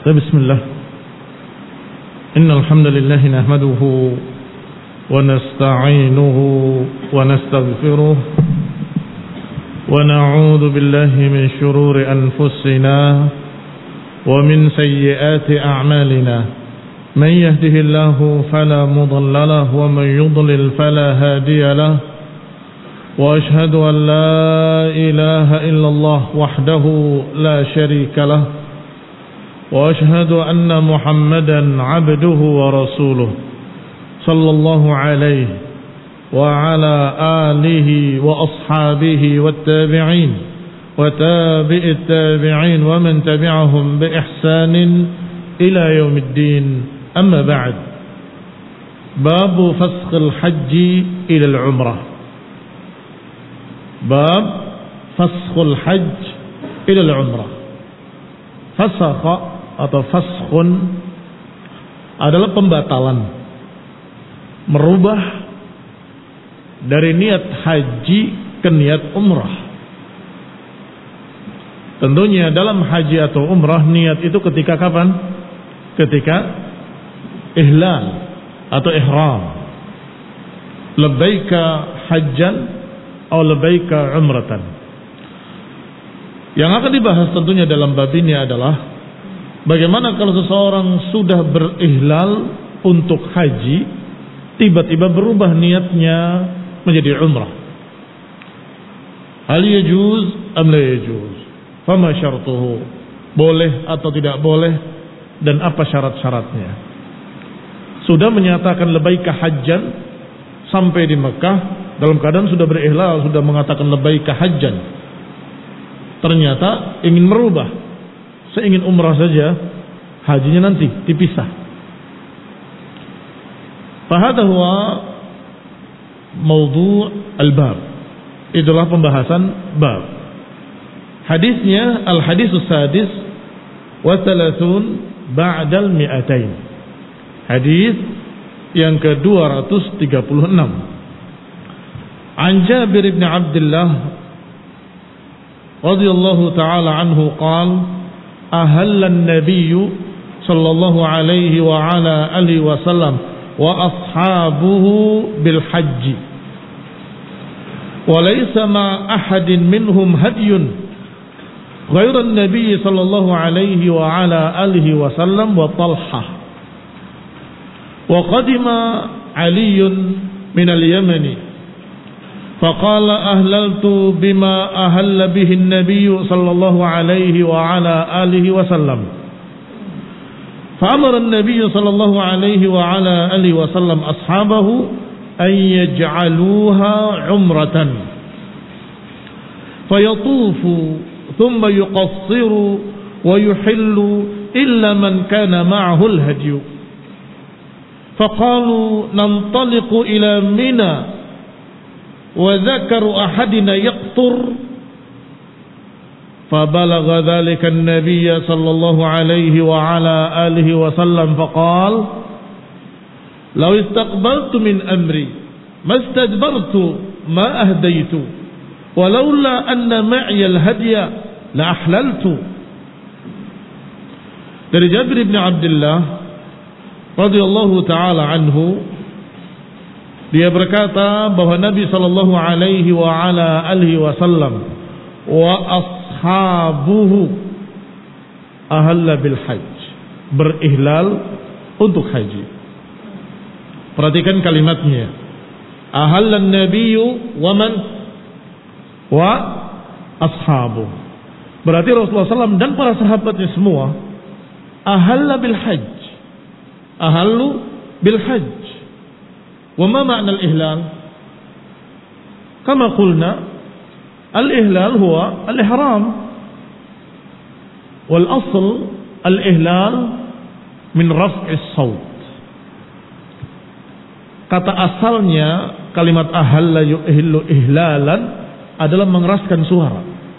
بسم الله إن الحمد لله نحمده ونستعينه ونستغفره ونعوذ بالله من شرور أنفسنا ومن سيئات أعمالنا من يهده الله فلا مضل له ومن يضلل فلا هادي له وأشهد أن لا إله إلا الله وحده لا شريك له وأشهد أن محمدا عبده ورسوله صلى الله عليه وعلى آله وأصحابه والتابعين وتابع التابعين ومن تبعهم بإحسان إلى يوم الدين أما بعد باب فسخ الحج إلى العمرة باب فسخ الحج إلى العمرة fasakha atau faskhun adalah pembatalan, merubah dari niat haji ke niat umrah. Tentunya dalam haji atau umrah niat itu ketika kapan? Ketika ihlal atau ihram. Labbaika hajjan atau labbaika umratan. Yang akan dibahas tentunya dalam bab ini adalah bagaimana kalau seseorang sudah berihlal untuk haji, tiba-tiba berubah niatnya menjadi umrah. Hal yajuz am la yajuz? Fama syartuhu? Boleh atau tidak boleh, dan apa syarat-syaratnya? Sudah menyatakan labbaika hajjan sampai di Mekah dalam keadaan sudah berihlal, sudah mengatakan labbaika hajjan. Ternyata ingin merubah, saya ingin umrah saja, hajinya nanti dipisah. Fahadha huwa mawdu' al-bab. Itulah pembahasan bab. Hadisnya al-hadisus sadis wa thalathun ba'dal mi'atain. Hadis yang ke-236. An Jabir bin Abdullah رضي الله تعالى عنه قال أهل النبي صلى الله عليه وعلى آله وسلم وأصحابه بالحج وليس مع أحد منهم هدي غير النبي صلى الله عليه وعلى آله وسلم وطلحة وقدم علي من اليمن فقال أهللت بما أهل به النبي صلى الله عليه وعلى آله وسلم فأمر النبي صلى الله عليه وعلى آله وسلم أصحابه أن يجعلوها عمرة فيطوفوا ثم يقصروا ويحلوا إلا من كان معه الهدي فقالوا ننطلق إلى منى وذكر أحدنا يقطر فبلغ ذلك النبي صلى الله عليه وعلى آله وسلم فقال لو استقبلت من أمري ما استدبرت ما أهديت ولولا أن معي الهدي لأحللت. Dari Jabir bin Abdullah radhiyallahu taala anhu, dia berkata bahwa Nabi sallallahu alaihi wa ala alihi wasallam wa ashabuhu ahalla bil hajj, berihlal untuk haji. Perhatikan kalimatnya. Ahallan nabiyyu wa man wa ashabu. Berarti Rasulullah SAW dan para sahabatnya semua ahalla bil hajj. Ahallu bil hajj. وما معنى الإهلال؟ كما قلنا الإهلال هو الإحرام والأصل الإهلال من رفع الصوت. Kata asalnya kalimat ahalla yuhillu ihlalan adalah mengeraskan suara,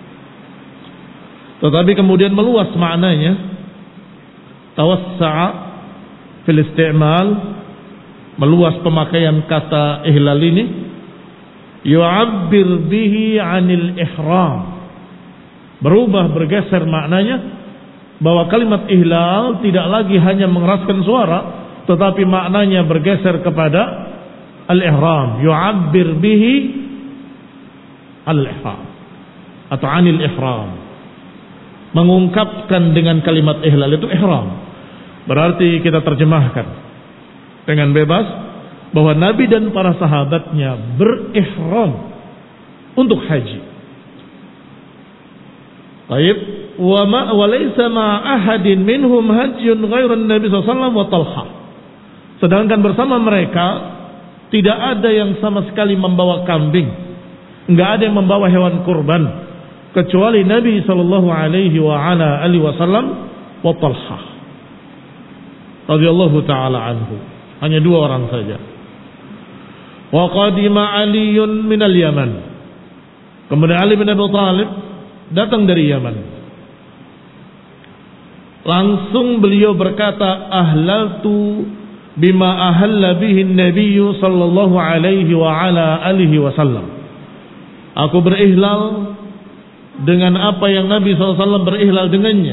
tetapi kemudian meluas maknanya, tawassa'a fil isti'mal, meluas pemakaian kata ihlal ini, yu'abbir bihi 'anil ihram, berubah bergeser maknanya bahwa kalimat ihlal tidak lagi hanya mengeraskan suara, tetapi maknanya bergeser kepada al-ihram, yu'abbir bihi al-ihram atau anil ihram. Mengungkapkan dengan kalimat ihlal itu ihram. Berarti kita terjemahkan dengan bebas bahwa Nabi dan para sahabatnya berihram untuk haji. Baik, wa laysa ma ahadin minhum hajjun ghairan Nabi sallallahu alaihi wasallam wa Talha. Sedangkan bersama mereka tidak ada yang sama sekali membawa kambing, enggak ada yang membawa hewan kurban kecuali Nabi sallallahu alaihi wasallam wa Talha radhiyallahu taala anhu. Hanya dua orang saja. Wa qadima Aliun minal Yaman. Kemudian Ali bin Abi Thalib datang dari Yaman. Langsung beliau berkata, ahlaltu bima ahalla bihi Nabi sallallahu alaihi wa ala alihi wasallam. Aku berihlal dengan apa yang Nabi SAW berihlal dengannya.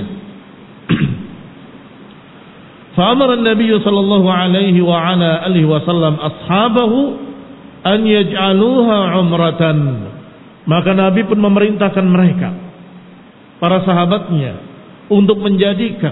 Fa'amara Nabi sallallahu alaihi wa ala alihi wasallam ashabahu an yaj'aluha umratan. Maka Nabi pun memerintahkan mereka, para sahabatnya, untuk menjadikan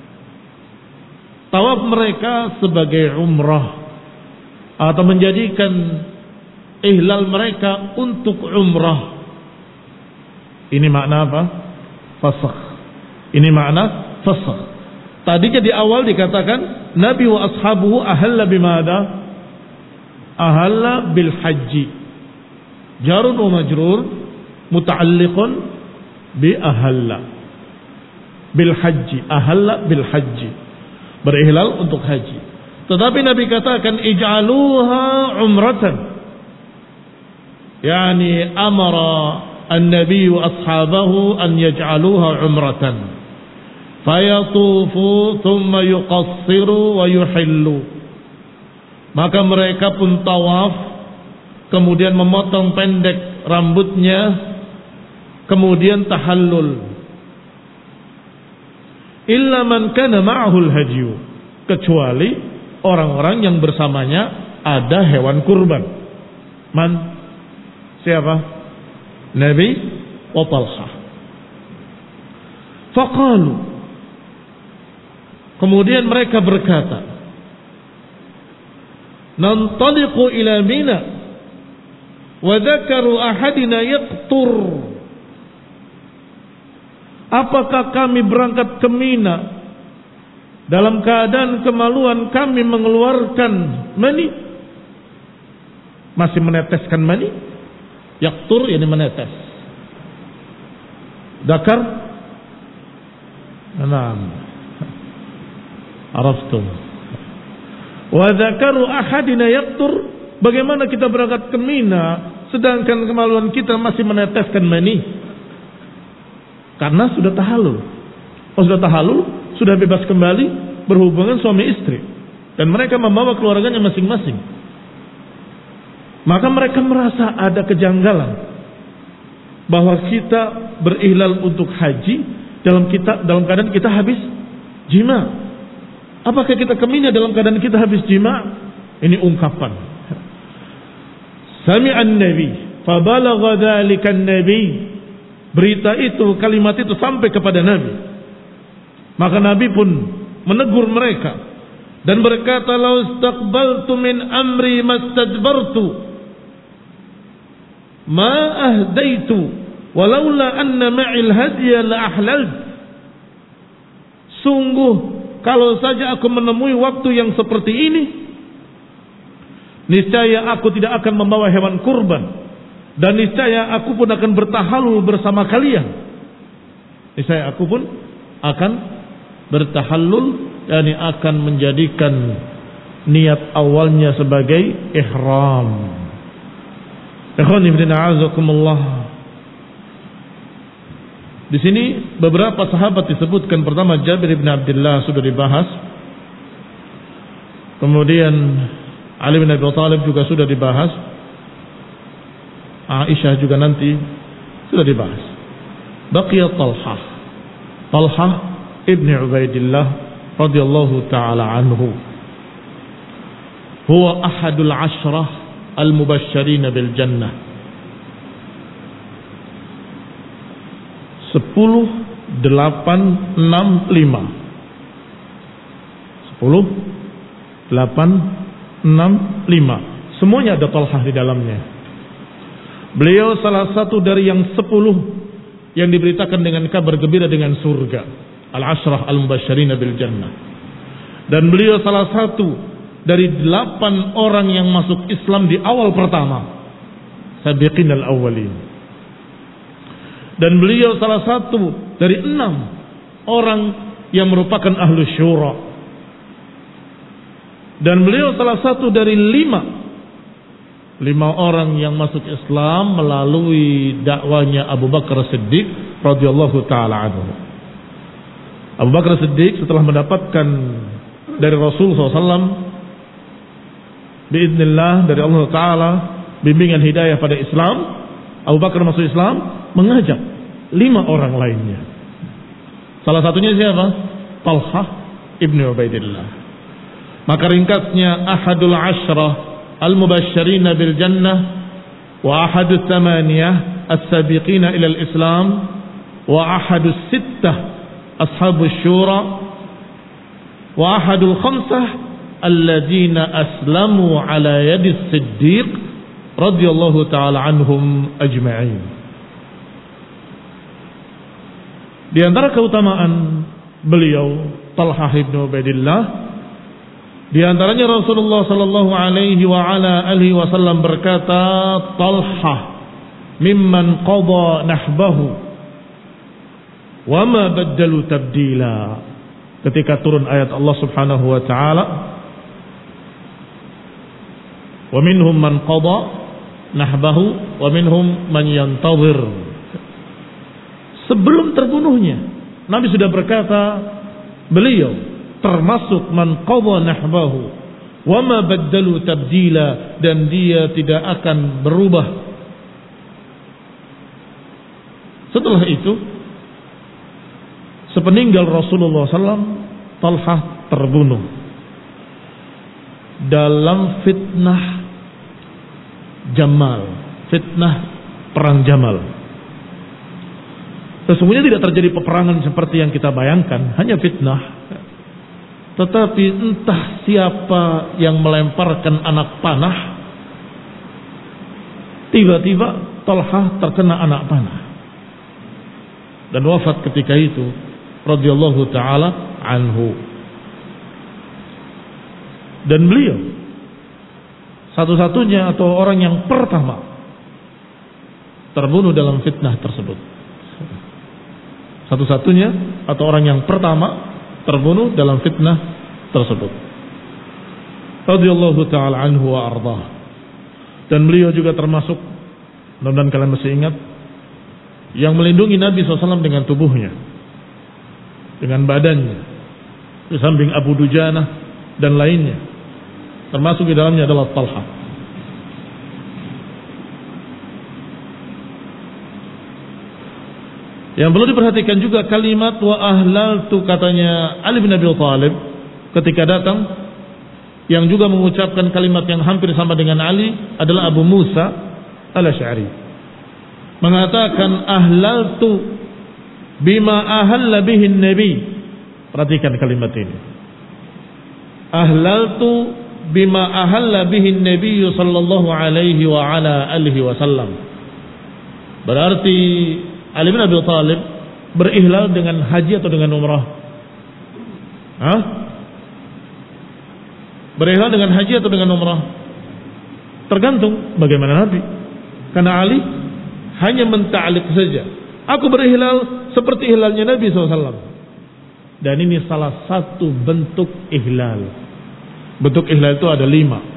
tawaf mereka sebagai umrah, atau menjadikan ihlal mereka untuk umrah. Ini makna apa? Fasakh. Ini makna fasakh. Tadinya di awal dikatakan Nabi wa ashabuhu ahalla bimada? Ahalla bil haji. Jarun wa majrur muta'alliqun bi ahalla bil haji. Ahalla bil haji, berihlal untuk haji. Tetapi Nabi katakan ij'aluha umratan, yani amara an-nabi wa ashabahu an yaj'aluha umratan fayatufu thumma yuqassiru wa yuhillu. Maka mereka pun tawaf, kemudian memotong pendek rambutnya, kemudian tahallul. Illa man kana ma'ahul hadyu, kecuali orang-orang yang bersamanya ada hewan kurban. Man? Siapa? Nabi wa Talha. Faqalu, kemudian mereka berkata, nantaliqu ila Mina wa dzakaru ahadina yaqtur. Apakah kami berangkat ke Mina dalam keadaan kemaluan kami mengeluarkan mani, masih meneteskan mani? Yaqtur yani menetes. Dzakar, naam, araftum. Wa dzakaru ahadina yaqtur, bagaimana kita berangkat ke Mina sedangkan kemaluan kita masih meneteskan mani? Karena sudah tahallul. Oh, sudah tahallul, sudah bebas kembali berhubungan suami istri, dan mereka membawa keluarganya masing-masing. Maka mereka merasa ada kejanggalan bahwa kita berihlal untuk haji dalam keadaan kita habis jima. Apakah kita ke Mina dalam keadaan kita habis jima? Ini ungkapan. Sami'an Nabi, fabalagha dzalika an-nabi. Berita itu, kalimat itu sampai kepada Nabi. Maka Nabi pun menegur mereka dan berkata, "Lau istaqbaltu min amri mastadbartu ma ahdaitu walaula anna ma'il hadiya la ahlalt." Sungguh kalau saja aku menemui waktu yang seperti ini, niscaya aku tidak akan membawa hewan kurban, dan niscaya aku pun akan bertahallul bersama kalian. Niscaya aku pun akan bertahallul, dan akan menjadikan niat awalnya sebagai ihram. Ikhwan fillah a'azakumullah. Di sini beberapa sahabat disebutkan. Pertama Jabir bin Abdullah sudah dibahas. Kemudian Ali bin Abi Thalib juga sudah dibahas. Aisyah juga nanti sudah dibahas. Baqiya Talha. Talha ibn Ubaidillah radhiyallahu taala anhu. Huwa ahadul ashrah al-mubasysyirin bil jannah. 10, 8, 6, 5. 10, 8, 6, 5. Semuanya ada Talhah di dalamnya. Beliau salah satu dari yang 10 yang diberitakan dengan kabar gembira dengan surga. Al-ashrah al-mubasysyirin bil jannah. Dan beliau salah satu dari 8 orang yang masuk Islam di awal pertama. Sabiqin al-awwalin. Dan beliau salah satu dari 6 orang yang merupakan ahlu syura. Dan beliau salah satu dari 5 orang yang masuk Islam melalui dakwanya Abu Bakar Siddiq radhiyallahu taala anhu. Abu Bakar Siddiq setelah mendapatkan dari Rasul SAW biiznillah dari Allah taala bimbingan hidayah pada Islam, Abu Bakar masuk Islam mengajak 5 orang lainnya. Salah satunya siapa? Talhah ibn Ubaidillah. Maka ringkasnya ahadul ashrah al-mubasysyirin bil jannah wa ahadus thamaniyah as-sabiqina ila al-islam wa ahadus sittah ashabus syura wa ahadul khamsah alladzina aslamu ala yadi as-siddiq radhiyallahu ta'ala anhum ajma'in. Di antara keutamaan beliau Talhah ibn Ubaidillah, di antaranya Rasulullah sallallahu alaihi wa ala alihi wasallam berkata, Talhah mimman qada nahbahu wa ma baddalu tabdila. Ketika turun ayat Allah Subhanahu wa taala, wa minhum man qada nahbahu wa minhum man yantazir. Sebelum terbunuhnya Nabi sudah berkata, beliau termasuk man qadha nahbahu wa ma baddalu tabdila, dan dia tidak akan berubah. Setelah itu, sepeninggal Rasulullah SAW, Talhah terbunuh dalam fitnah Jamal, fitnah perang Jamal. Sesungguhnya tidak terjadi peperangan seperti yang kita bayangkan, hanya fitnah. Tetapi entah siapa yang melemparkan anak panah, tiba-tiba Talhah terkena anak panah dan wafat ketika itu radhiyallahu taala anhu. Dan beliau satu-satunya atau orang yang pertama terbunuh dalam fitnah tersebut. Satu-satunya atau orang yang pertama terbunuh dalam fitnah tersebut. Radhiyallahu ta'ala anhu wa ardhah. Dan beliau juga termasuk, mudah-mudahan kalian masih ingat, yang melindungi Nabi SAW dengan tubuhnya, dengan badannya, di samping Abu Dujanah dan lainnya. Termasuk di dalamnya adalah Talhah. Yang perlu diperhatikan juga kalimat wa ahlaltu, katanya Ali bin Abi Thalib ketika datang, yang juga mengucapkan kalimat yang hampir sama dengan Ali adalah Abu Musa al-Asy'ari, mengatakan ahlaltu bima ahalla bihi Nabi. Perhatikan kalimat ini. Ahlaltu bima ahalla bihi Nabi sallallahu alaihi wa ala alihi wasallam. Berarti Ali bin Abi Thalib berihlal dengan haji atau dengan umrah? Berihlal dengan haji atau dengan umrah? Tergantung bagaimana Nabi. Karena Ali hanya menta'liq saja. Aku berihlal seperti ihlalnya Nabi SAW. Dan ini salah satu bentuk ihlal. Bentuk ihlal itu ada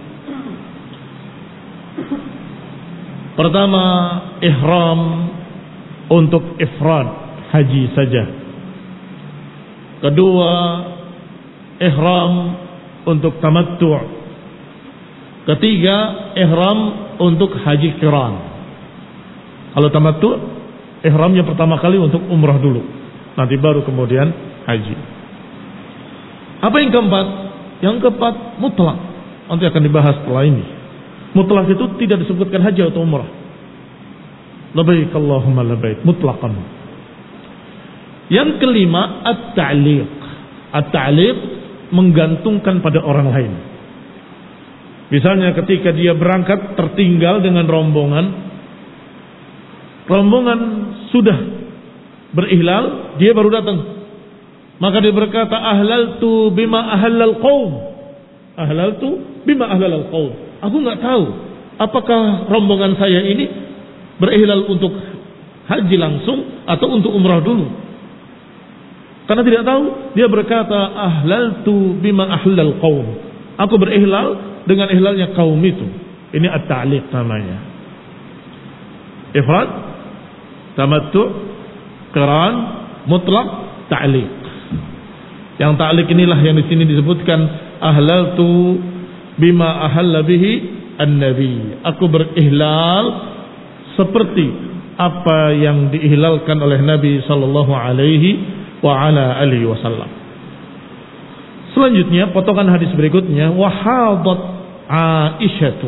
5. Pertama, ihram untuk ifrad haji saja. Kedua, ihram untuk tamattu'. Ketiga, ihram untuk haji qiran. Kalau tamattu', ihramnya pertama kali untuk umrah dulu. nanti baru kemudian haji. Apa yang keempat? Yang keempat mutlak. Nanti akan dibahas setelah ini. Mutlak itu tidak disebutkan haji atau umrah. Labbaik Allahumma labbaik, mutlaqan. Yang kelima, at-ta'liq. At-ta'liq menggantungkan pada orang lain. Misalnya ketika dia berangkat tertinggal dengan rombongan sudah berihlal, dia baru datang. Maka dia berkata, ahlaltu bima ahlal qaum. Ahlaltu bima ahlal qaum. Aku enggak tahu apakah rombongan saya ini berihlal untuk haji langsung atau untuk umrah dulu. Karena tidak tahu, dia berkata, ahlaltu bima ahlal qaum. Aku berihlal dengan ihlalnya kaum itu. Ini at-ta'liq namanya. Ifrad, tamattu', qiran, mutlaq, ta'liq. Yang ta'liq inilah yang di sini disebutkan ahlaltu bima ahalla bihi an-nabi. Aku berihlal seperti apa yang diihlalkan oleh Nabi sallallahu alaihi wa ala alihi wasallam. Selanjutnya potongan hadis berikutnya, wa hadat Aisyatu.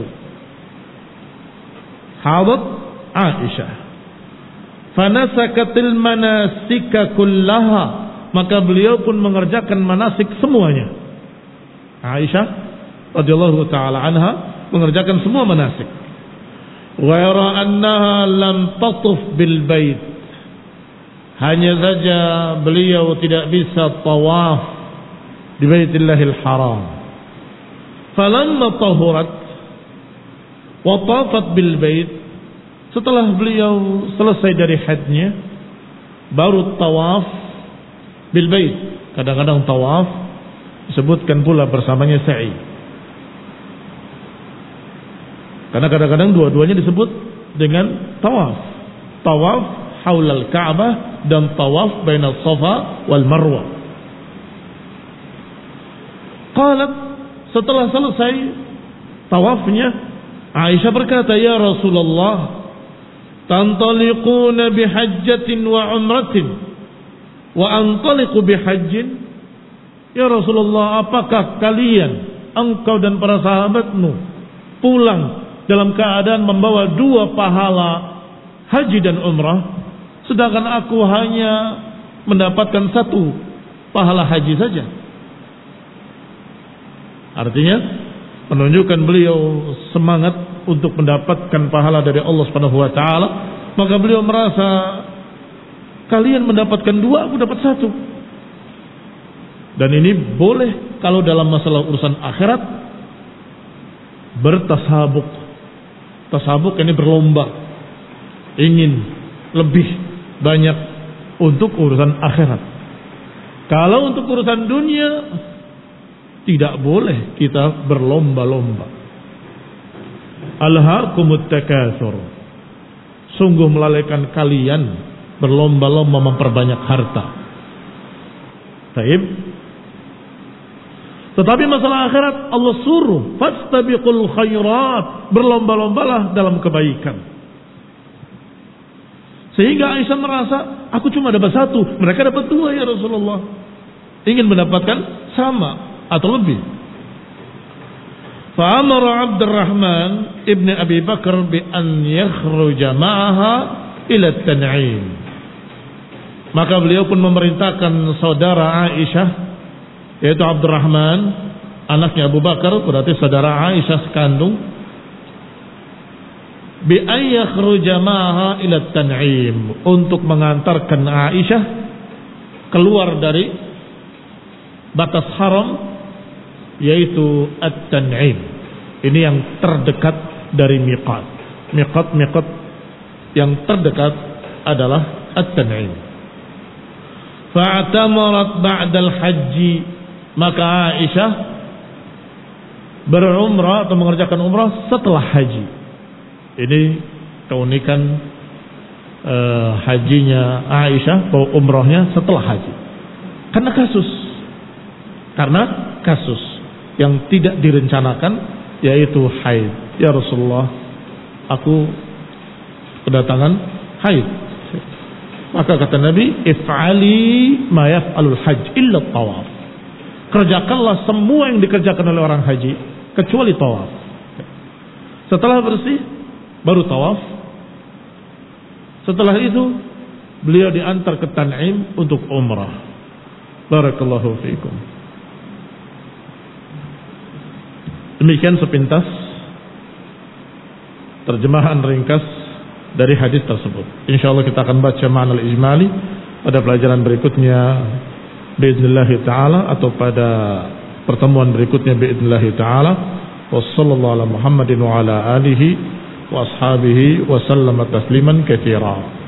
Hadat Aisyah. Fanasakatil manasika kullaha, maka beliau pun mengerjakan manasik semuanya. Aisyah radhiyallahu taala anha mengerjakan semua manasik. Wa yara annaha lam tatuf bil bait. Hanya saja beliau tidak bisa tawaf di Baitillahil Haram. Falamma tahurat wa tafat bil bait, setelah beliau selesai dari haidnya baru tawaf bil bait. Kadang-kadang tawaf disebutkan pula bersamanya sa'i. Karena kadang-kadang dua-duanya disebut dengan tawaf. Tawaf haulal Ka'bah dan tawaf bainal Safa wal Marwah. Qalat, setelah selesai tawafnya, Aisyah berkata, ya Rasulullah, tantaliquna bihajjatin wa umratin wa antaliqu bihajjin. Ya Rasulullah, apakah kalian, engkau dan para sahabatmu, pulang dalam keadaan membawa dua pahala haji dan umrah, sedangkan aku hanya mendapatkan satu pahala haji saja? Artinya menunjukkan beliau semangat untuk mendapatkan pahala dari Allah Subhanahu wa taala. Maka beliau merasa, kalian mendapatkan dua, aku dapat satu. Dan ini boleh kalau dalam masalah urusan akhirat bertasabuk. Tasabuk ini berlomba, ingin lebih banyak untuk urusan akhirat. Kalau untuk urusan dunia tidak boleh kita berlomba-lomba. Alhaakumut takatsur. Sungguh melalaikan kalian berlomba-lomba memperbanyak harta. Baik. Tetapi masalah akhirat Allah suruh fastabiqul khairat, berlomba-lombalah dalam kebaikan. Sehingga Aisyah merasa, aku cuma dapat satu, mereka dapat dua ya Rasulullah. Ingin mendapatkan sama atau lebih. Fa'amara Abdurrahman ibn Abi Bakar bi an yakhruja ma'aha ila Tan'im. Maka beliau pun memerintahkan saudara Aisyah, yaitu Abdurrahman, anaknya Abu Bakar, berarti saudara Aisyah sekandung, bi an yakhruja ma'aha ila Tan'im, untuk mengantarkan Aisyah keluar dari batas haram, yaitu At-Tan'im. Ini yang terdekat dari miqat. Miqat yang terdekat adalah At-Tan'im. Fa'tamarat ba'dal haji, maka Aisyah berumrah atau mengerjakan umrah setelah haji. Ini keunikan hajinya Aisyah, atau umrahnya setelah haji. Karena kasus yang tidak direncanakan, yaitu haid. Ya Rasulullah, aku kedatangan haid. Maka kata Nabi, if'ali ma yaf'alul hajj illa tawaf. Kerjakanlah semua yang dikerjakan oleh orang haji kecuali tawaf. Setelah bersih baru tawaf. Setelah itu beliau diantar ke Tan'im untuk umrah. Barakallahu fiikum. Demikian sepintas terjemahan ringkas dari hadis tersebut. Insyaallah kita akan baca ma'na al-ijmali pada pelajaran berikutnya biidznillah taala, atau pada pertemuan berikutnya biidznillah taala. Wassallallahu ala Muhammadin wa ala alihi wa ashabihi wa sallama tasliman katsira.